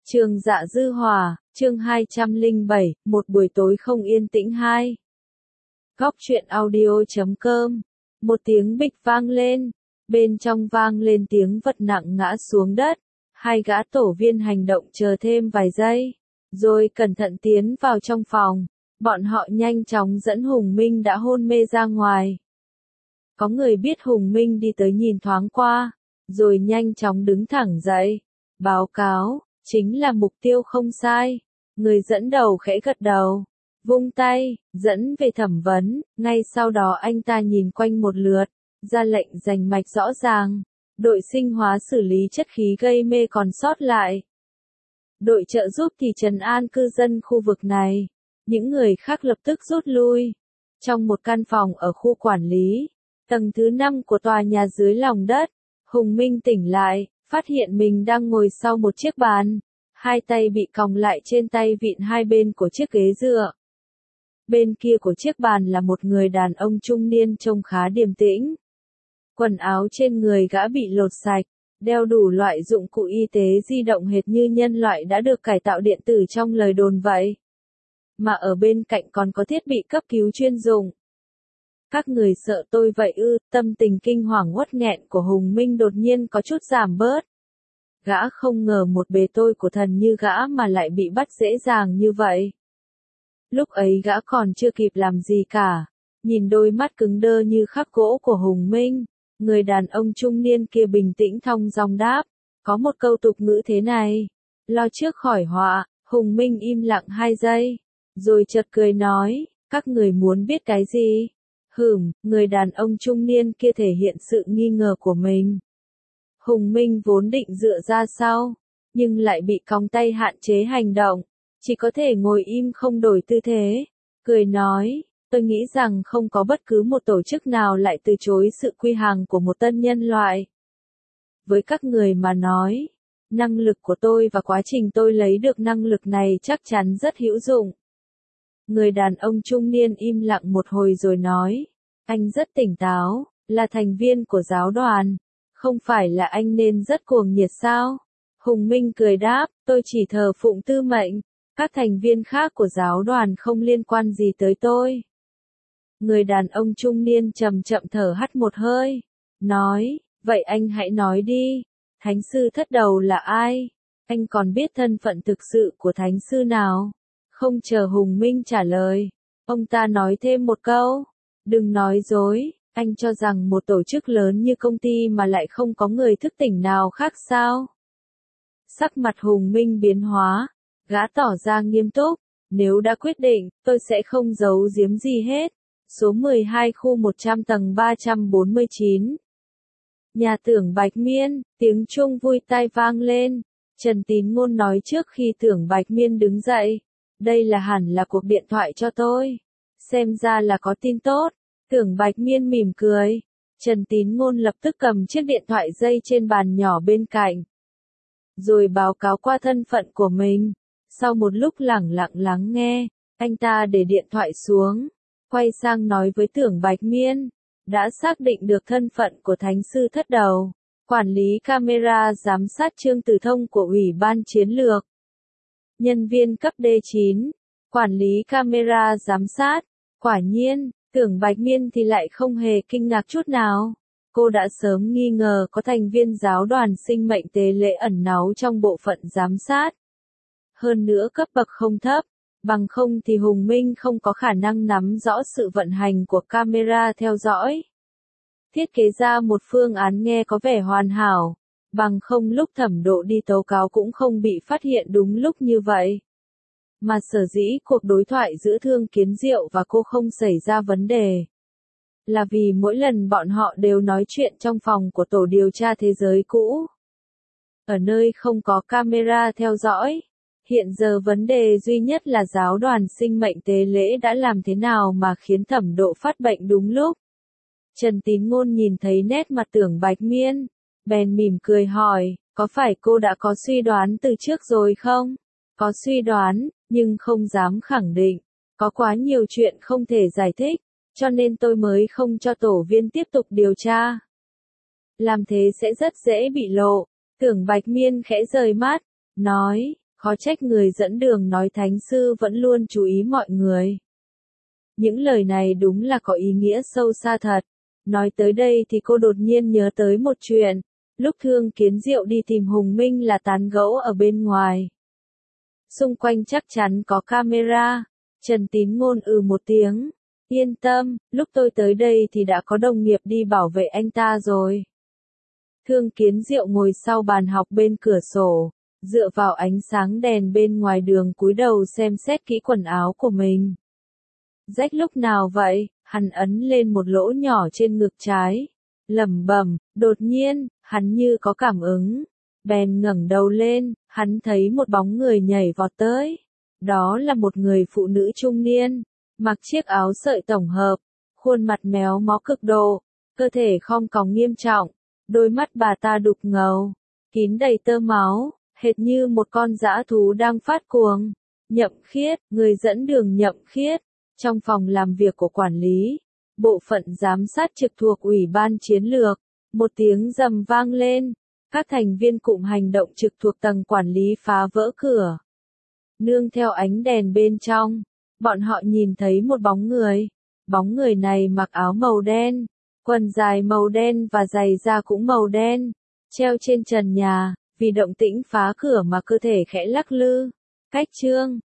Trường Dạ Dư Hòa, chương 207, một buổi tối không yên tĩnh 2. Góc truyện audio.com. Một tiếng bịch vang lên, bên trong vang lên tiếng vật nặng ngã xuống đất. Hai gã tổ viên hành động chờ thêm vài giây, rồi cẩn thận tiến vào trong phòng. Bọn họ nhanh chóng dẫn Hùng Minh đã hôn mê ra ngoài. Có người biết Hùng Minh đi tới nhìn thoáng qua, rồi nhanh chóng đứng thẳng dậy. Báo cáo, chính là mục tiêu không sai. Người dẫn đầu khẽ gật đầu, vung tay, dẫn về thẩm vấn. Ngay sau đó anh ta nhìn quanh một lượt, ra lệnh rành mạch rõ ràng. Đội sinh hóa xử lý chất khí gây mê còn sót lại. Đội trợ giúp thì trấn an cư dân khu vực này. Những người khác lập tức rút lui. Trong một căn phòng ở khu quản lý, tầng thứ 5 của tòa nhà dưới lòng đất, Hùng Minh tỉnh lại, phát hiện mình đang ngồi sau một chiếc bàn. Hai tay bị còng lại trên tay vịn hai bên của chiếc ghế dựa. Bên kia của chiếc bàn là một người đàn ông trung niên trông khá điềm tĩnh. Quần áo trên người gã bị lột sạch, đeo đủ loại dụng cụ y tế di động hệt như nhân loại đã được cải tạo điện tử trong lời đồn vậy. Mà ở bên cạnh còn có thiết bị cấp cứu chuyên dụng. Các người sợ tôi vậy ư? Tâm tình kinh hoàng uất nghẹn của Hùng Minh đột nhiên có chút giảm bớt. Gã không ngờ một bề tôi của thần như gã mà lại bị bắt dễ dàng như vậy. Lúc ấy gã còn chưa kịp làm gì cả. Nhìn đôi mắt cứng đơ như khắc gỗ của Hùng Minh, người đàn ông trung niên kia bình tĩnh thong dong đáp. Có một câu tục ngữ thế này. Lo trước khỏi họa. Hùng Minh im lặng 2 giây. Rồi chợt cười nói. Các người muốn biết cái gì? Người đàn ông trung niên kia thể hiện sự nghi ngờ của mình. Hùng Minh vốn định dựa ra sau, nhưng lại bị còng tay hạn chế hành động, chỉ có thể ngồi im không đổi tư thế. Cười nói, tôi nghĩ rằng không có bất cứ một tổ chức nào lại từ chối sự quy hàng của một tân nhân loại. Với các người mà nói, năng lực của tôi và quá trình tôi lấy được năng lực này chắc chắn rất hữu dụng. Người đàn ông trung niên im lặng một hồi rồi nói, anh rất tỉnh táo, là thành viên của giáo đoàn. Không phải là anh nên rất cuồng nhiệt sao? Hùng Minh cười đáp, tôi chỉ thờ phụng tư mệnh, các thành viên khác của giáo đoàn không liên quan gì tới tôi. Người đàn ông trung niên chậm chậm thở hắt một hơi, nói, vậy anh hãy nói đi, thánh sư thất đầu là ai? Anh còn biết thân phận thực sự của thánh sư nào? Không chờ Hùng Minh trả lời, ông ta nói thêm một câu, đừng nói dối. Anh cho rằng một tổ chức lớn như công ty mà lại không có người thức tỉnh nào khác sao? Sắc mặt Hùng Minh biến hóa, gã tỏ ra nghiêm túc, nếu đã quyết định, tôi sẽ không giấu giếm gì hết. Số 12 khu 100 tầng 349. Nhà Tưởng Bạch Miên, tiếng chuông vui tai vang lên. Trần Tín Ngôn nói trước khi Tưởng Bạch Miên đứng dậy. Đây là hẳn là cuộc điện thoại cho tôi. Xem ra là có tin tốt. Tưởng Bạch Miên mỉm cười. Trần Tín Ngôn lập tức cầm chiếc điện thoại dây trên bàn nhỏ bên cạnh. Rồi báo cáo qua thân phận của mình. Sau một lúc lẳng lặng lắng nghe, anh ta để điện thoại xuống. Quay sang nói với Tưởng Bạch Miên. Đã xác định được thân phận của thánh sư thất đầu. Quản lý camera giám sát Trương Tử Thông của Ủy ban Chiến lược. Nhân viên cấp D9. Quản lý camera giám sát. Quả nhiên. Tưởng Bạch Miên thì lại không hề kinh ngạc chút nào. Cô đã sớm nghi ngờ có thành viên giáo đoàn sinh mệnh tế lễ ẩn náu trong bộ phận giám sát. Hơn nữa cấp bậc không thấp, bằng không thì Hùng Minh không có khả năng nắm rõ sự vận hành của camera theo dõi. Thiết kế ra một phương án nghe có vẻ hoàn hảo, bằng không lúc Thẩm Độ đi tố cáo cũng không bị phát hiện đúng lúc như vậy. Mà sở dĩ cuộc đối thoại giữa Thương Kiến Diệu và cô không xảy ra vấn đề. Là vì mỗi lần bọn họ đều nói chuyện trong phòng của tổ điều tra thế giới cũ. Ở nơi không có camera theo dõi. Hiện giờ vấn đề duy nhất là giáo đoàn sinh mệnh tế lễ đã làm thế nào mà khiến Thẩm Độ phát bệnh đúng lúc. Trần Tín Ngôn nhìn thấy nét mặt Tưởng Bạch Miên, bèn mỉm cười hỏi, có phải cô đã có suy đoán từ trước rồi không? Có suy đoán, nhưng không dám khẳng định. Có quá nhiều chuyện không thể giải thích, cho nên tôi mới không cho tổ viên tiếp tục điều tra. Làm thế sẽ rất dễ bị lộ. Tưởng Bạch Miên khẽ rời mắt, nói, Khó trách người dẫn đường nói thánh sư vẫn luôn chú ý mọi người. Những lời này đúng là có ý nghĩa sâu xa thật. Nói tới đây thì cô đột nhiên nhớ tới một chuyện. Lúc Thương Kiến Diệu đi tìm Hùng Minh là tán gẫu ở bên ngoài. Xung quanh chắc chắn có camera. Trần Tín Ngôn một tiếng. Yên tâm, lúc tôi tới đây thì đã có đồng nghiệp đi bảo vệ anh ta rồi. Thương Kiến Diệu ngồi sau bàn học bên cửa sổ, dựa vào ánh sáng đèn bên ngoài đường cúi đầu xem xét kỹ quần áo của mình. Rách lúc nào vậy? Hắn ấn lên một lỗ nhỏ trên ngực trái. Lẩm bẩm, đột nhiên, hắn như có cảm ứng. Bèn ngẩng đầu lên, hắn thấy một bóng người nhảy vọt tới. Đó là một người phụ nữ trung niên, mặc chiếc áo sợi tổng hợp, khuôn mặt méo mó cực độ, cơ thể khom còng nghiêm trọng, đôi mắt bà ta đục ngầu, kín đầy tơ máu, hệt như một con dã thú đang phát cuồng. Nhậm Khiết, người dẫn đường Nhậm Khiết, trong phòng làm việc của quản lý, bộ phận giám sát trực thuộc Ủy ban Chiến lược, một tiếng rầm vang lên, các thành viên cụm hành động trực thuộc tầng quản lý phá vỡ cửa. Nương theo ánh đèn bên trong, bọn họ nhìn thấy một bóng người. Bóng người này mặc áo màu đen, quần dài màu đen và giày da cũng màu đen, treo trên trần nhà, vì động tĩnh phá cửa mà cơ thể khẽ lắc lư. Cách chương